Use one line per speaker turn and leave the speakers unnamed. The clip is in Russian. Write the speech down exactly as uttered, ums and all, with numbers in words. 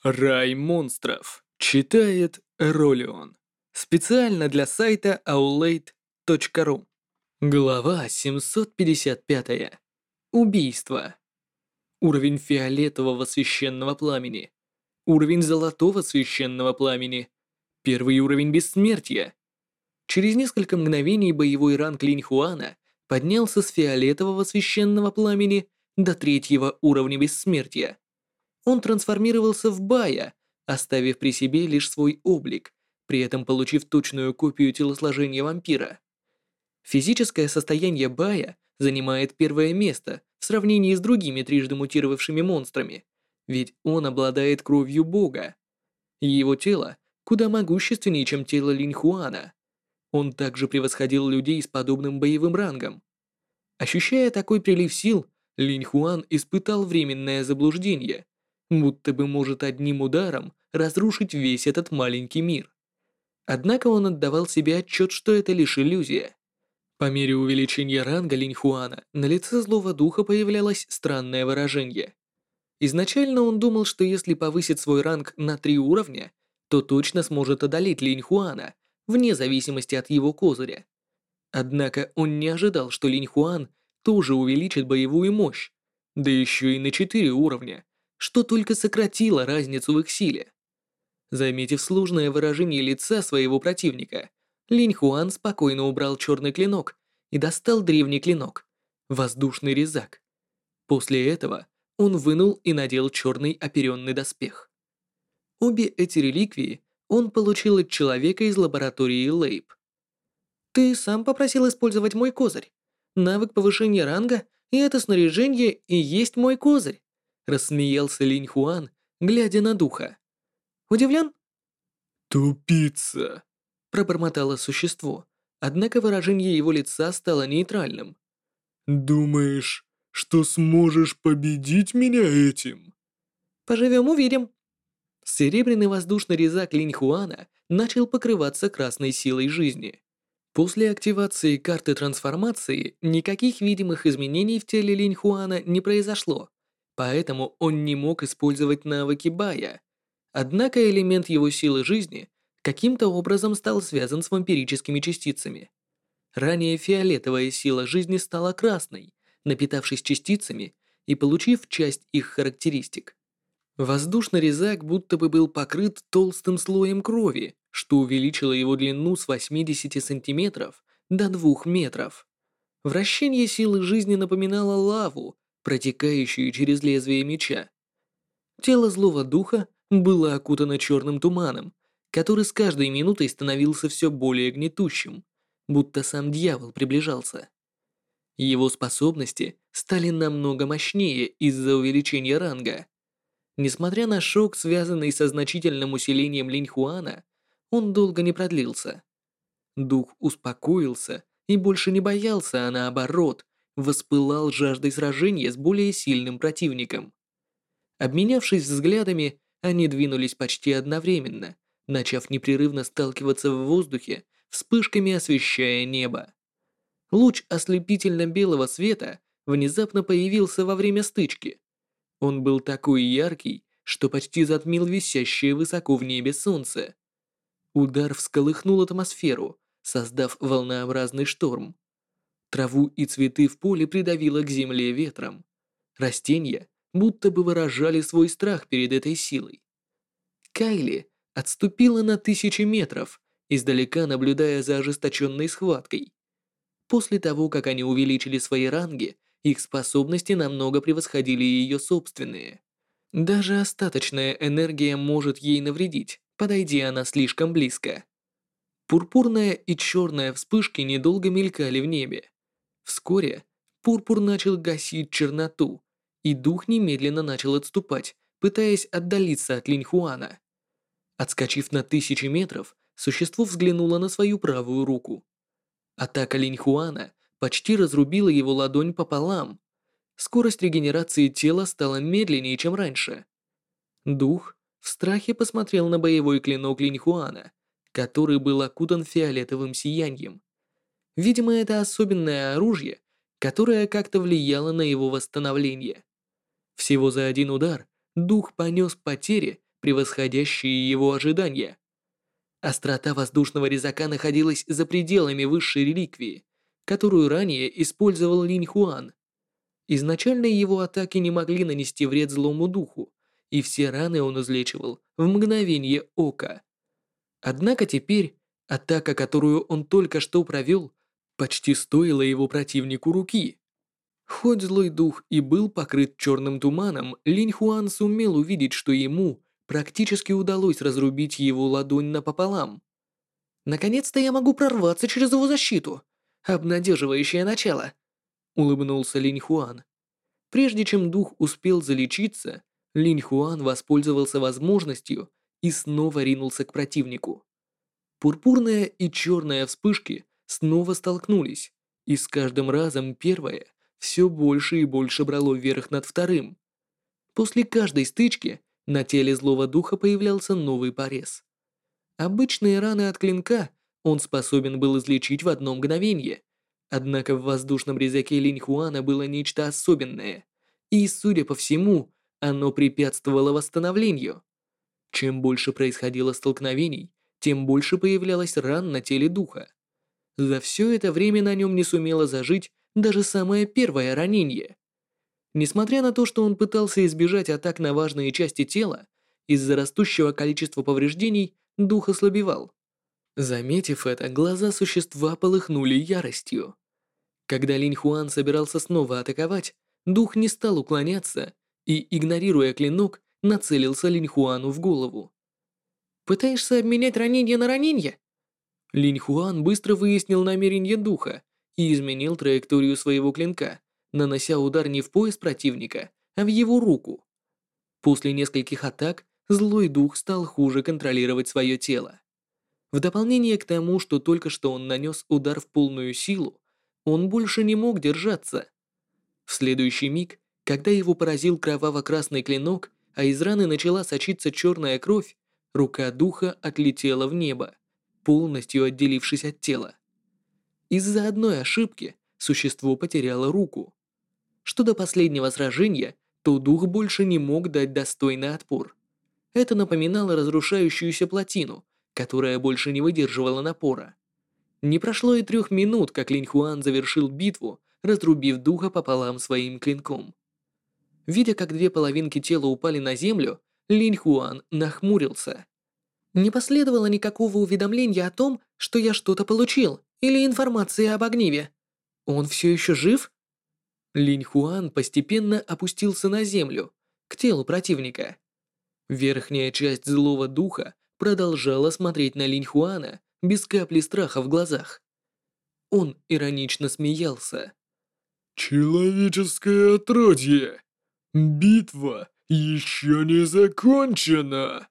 Рай монстров. Читает Ролион. Специально для сайта аулейт точка ру. Глава семьсот пятьдесят пять. Убийство. Уровень фиолетового священного пламени. Уровень золотого священного пламени. Первый уровень бессмертия. Через несколько мгновений боевой ранг Линьхуана поднялся с фиолетового священного пламени до третьего уровня бессмертия. Он трансформировался в Бая, оставив при себе лишь свой облик, при этом получив точную копию телосложения вампира. Физическое состояние Бая занимает первое место в сравнении с другими трижды мутировавшими монстрами, ведь он обладает кровью бога. Его тело куда могущественнее, чем тело Линьхуана. Он также превосходил людей с подобным боевым рангом. Ощущая такой прилив сил, Линьхуан испытал временное заблуждение, будто бы может одним ударом разрушить весь этот маленький мир. Однако он отдавал себе отчет, что это лишь иллюзия. По мере увеличения ранга Линьхуана на лице злого духа появлялось странное выражение. Изначально он думал, что если повысит свой ранг на три уровня, то точно сможет одолеть Линьхуана, вне зависимости от его козыря. Однако он не ожидал, что Линьхуан тоже увеличит боевую мощь, да еще и на четыре уровня, что только сократило разницу в их силе. Заметив сложное выражение лица своего противника, Линьхуан спокойно убрал черный клинок и достал древний клинок, воздушный резак. После этого он вынул и надел черный оперенный доспех. Обе эти реликвии он получил от человека из лаборатории Лейб. «Ты сам попросил использовать мой козырь. Навык повышения ранга и это снаряжение и есть мой козырь», рассмеялся Линьхуан, глядя на духа. «Удивлен?»
«Тупица!»
пробормотало существо, однако выражение его лица стало нейтральным.
«Думаешь, что сможешь победить меня этим?»
«Поживем увидим». Серебряный воздушный резак Линьхуана начал покрываться красной силой жизни. После активации карты трансформации никаких видимых изменений в теле Линьхуана не произошло, поэтому он не мог использовать навыки Бая. Однако элемент его силы жизни каким-то образом стал связан с вампирическими частицами. Ранее фиолетовая сила жизни стала красной, напитавшись частицами и получив часть их характеристик. Воздушный резак будто бы был покрыт толстым слоем крови, что увеличило его длину с восьмидесяти сантиметров до двух метров. Вращение силы жизни напоминало лаву, протекающую через лезвие меча. Тело злого духа было окутано черным туманом, который с каждой минутой становился все более гнетущим, будто сам дьявол приближался. Его способности стали намного мощнее из-за увеличения ранга. Несмотря на шок, связанный со значительным усилением Линьхуана, он долго не продлился. Дух успокоился и больше не боялся, а наоборот, воспылал жаждой сражения с более сильным противником. Обменявшись взглядами, они двинулись почти одновременно, начав непрерывно сталкиваться в воздухе, вспышками освещая небо. Луч ослепительно-белого света внезапно появился во время стычки. Он был такой яркий, что почти затмил висящее высоко в небе солнце. Удар всколыхнул атмосферу, создав волнообразный шторм. Траву и цветы в поле придавило к земле ветром. Растения будто бы выражали свой страх перед этой силой. Кайли отступила на тысячи метров, издалека наблюдая за ожесточенной схваткой. После того, как они увеличили свои ранги, их способности намного превосходили ее собственные. Даже остаточная энергия может ей навредить, подойди она слишком близко. Пурпурная и черная вспышки недолго мелькали в небе. Вскоре пурпур начал гасить черноту, и дух немедленно начал отступать, пытаясь отдалиться от Линьхуана. Отскочив на тысячи метров, существо взглянуло на свою правую руку. Атака Линьхуана почти разрубила его ладонь пополам. Скорость регенерации тела стала медленнее, чем раньше. Дух в страхе посмотрел на боевой клинок Линьхуана, который был окутан фиолетовым сиянием. Видимо, это особенное оружие, которое как-то влияло на его восстановление. Всего за один удар дух понес потери, превосходящие его ожидания. Острота воздушного резака находилась за пределами высшей реликвии, которую ранее использовал Линь Хуан. Изначально его атаки не могли нанести вред злому духу, и все раны он излечивал в мгновение ока. Однако теперь атака, которую он только что провел, почти стоила его противнику руки. Хоть злой дух и был покрыт черным туманом, Линь Хуан сумел увидеть, что ему практически удалось разрубить его ладонь напополам. «Наконец-то я могу прорваться через его защиту! Обнадеживающее начало!» — улыбнулся Линь Хуан. Прежде чем дух успел залечиться, Линь Хуан воспользовался возможностью и снова ринулся к противнику. Пурпурная и черная вспышки снова столкнулись, и с каждым разом первое все больше и больше брало верх над вторым. После каждой стычки на теле злого духа появлялся новый порез. Обычные раны от клинка он способен был излечить в одно мгновение, однако в воздушном резаке Линь Хуана было нечто особенное, и, судя по всему, оно препятствовало восстановлению. Чем больше происходило столкновений, тем больше появлялось ран на теле духа. За все это время на нем не сумело зажить даже самое первое ранение. Несмотря на то, что он пытался избежать атак на важные части тела, из-за растущего количества повреждений дух ослабевал. Заметив это, глаза существа полыхнули яростью. Когда Линь Хуан собирался снова атаковать, дух не стал уклоняться и, игнорируя клинок, нацелился Линь Хуану в голову. «Пытаешься обменять ранение на ранение?» Линь Хуан быстро выяснил намерение духа и изменил траекторию своего клинка, нанося удар не в пояс противника, а в его руку. После нескольких атак злой дух стал хуже контролировать свое тело. В дополнение к тому, что только что он нанес удар в полную силу, он больше не мог держаться. В следующий миг, когда его поразил кроваво-красный клинок, а из раны начала сочиться черная кровь, рука духа отлетела в небо, полностью отделившись от тела. Из-за одной ошибки существо потеряло руку. Что до последнего сражения, то дух больше не мог дать достойный отпор. Это напоминало разрушающуюся плотину, которая больше не выдерживала напора. Не прошло и трех минут, как Линь Хуан завершил битву, разрубив духа пополам своим клинком. Видя, как две половинки тела упали на землю, Линь Хуан нахмурился. «Не последовало никакого уведомления о том, что я что-то получил, или информации об огниве. Он все еще жив?» Линь Хуан постепенно опустился на землю, к телу противника. Верхняя часть злого духа продолжала смотреть на Линь Хуана без капли страха в глазах. Он иронично смеялся.
«Человеческое отродье! Битва еще не закончена!»